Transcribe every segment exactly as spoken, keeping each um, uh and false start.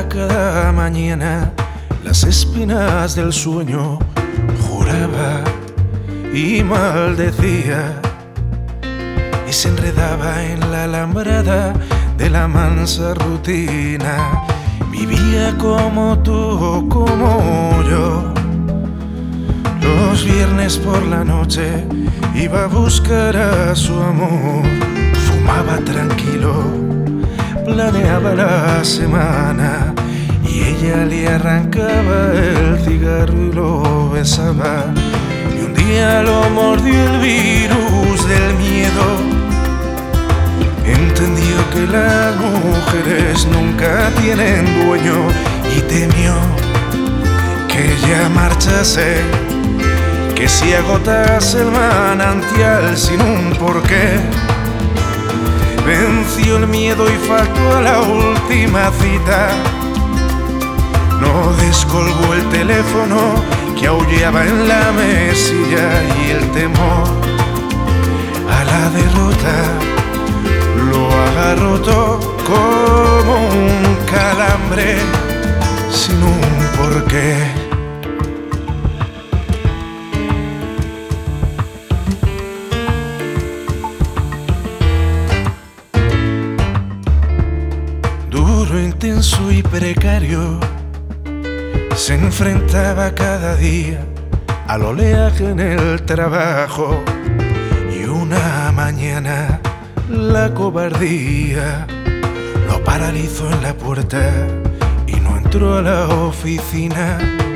despertaba cada mañana, las espinas del sueño juraba y maldecía, y se enredaba en la alambrada de la mansa rutina. Vivía como tú, como yo. Los viernes por la noche iba a buscar a su amor. Fumaba tranquilo, planeaba la semana, y ella le arrancaba el cigarro y lo besaba. Y un día lo mordió el virus del miedo. Entendió que las mujeres nunca tienen dueño y temió que ella marchase, que si agotase el manantial sin un porqué. Venció el miedo y faltó a la última cita. No descolgó el teléfono que aullaba en la mesilla, y el temor a la derrota lo agarró todo como un calambre sin un porqué. Duro, intenso y precario, se enfrentaba cada día al oleaje en el trabajo, y una mañana la cobardía lo paralizó en la puerta y no entró a la oficina.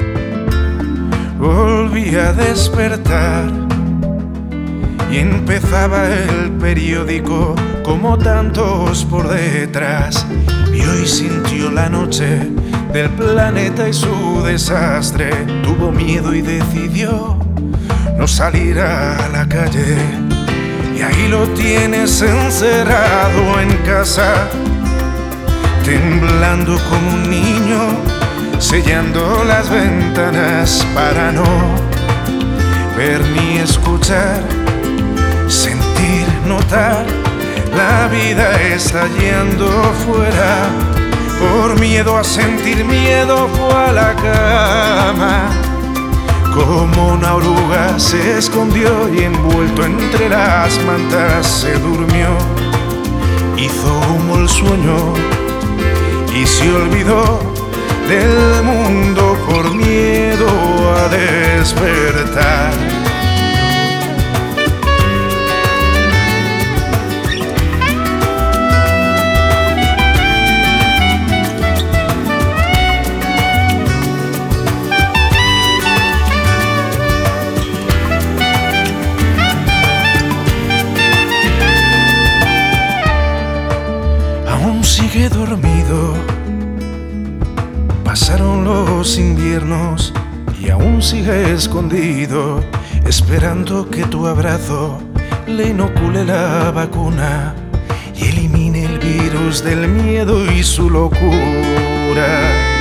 Volvía a despertar y empezaba el periódico como tantos por detrás. Vio y sintió la noche del planeta y su desastre. Tuvo miedo y decidió no salir a la calle. Y ahí lo tienes encerrado en casa, temblando como un niño, sellando las ventanas para no ver ni escuchar, sentir, notar. La vida está yendo fuera. Por miedo a sentir miedo fue a la cama. Como una oruga se escondió y envuelto entre las mantas se durmió. Hizo humo el sueño y se olvidó del mundo por miedo a despertar. Sigue dormido, pasaron los inviernos y aún sigue escondido, esperando que tu abrazo le inocule la vacuna y elimine el virus del miedo y su locura.